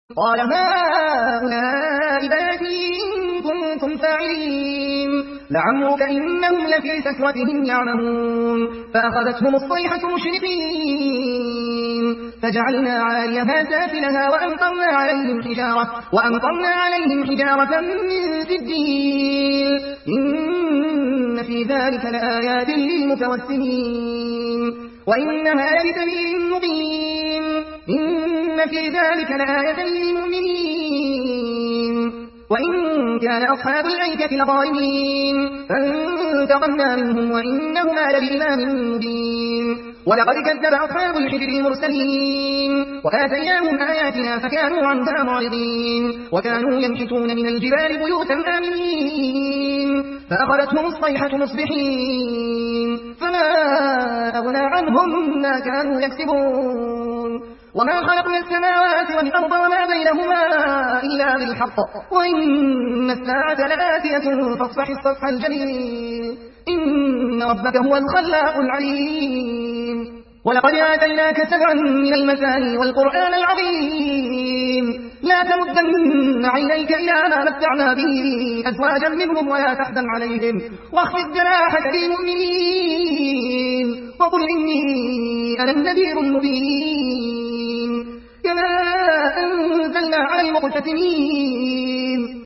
قال هؤلاء بناتي إن كنتم فاعلين لعمرك إنهم لفي سكرتهم يعمهون فأخذتهم الصيحة مشرقين فجعلنا عاليها سافلها وأمطرنا عليهم حجارة من سجيل إن في ذلك لآيات للمتوسمين وإنها لبسبيل مبين إن في ذلك لآية للمؤمنين وإن كان أصحاب الأيكة لظالمين فانتقمنا منهم وإنهما لبإمام مبين ولقد كذب أصحاب الحجر المرسلين وآتيناهم آياتنا فكانوا عنها معرضين وكانوا ينحتون من الجبال بيوتا آمنين فأخذتهم الصيحة مصبحين فما أغنى عنهم ما كانوا يكسبون وما خلقنا السماوات والأرض وما بينهما إلا بالحق وإن الساعة لآتية فاصفح الصفح الجميل إن ربك هو الخلاق العليم ولقد آتيناك 7 من المثاني والقرآن العظيم لا تمدن عينيك إلى ما متعنا به أزواجا منهم ولا تحزن عليهم واخفض جناحك للمؤمنين وقل إني أنا النذير المبين كما أنزلنا على المقتسمين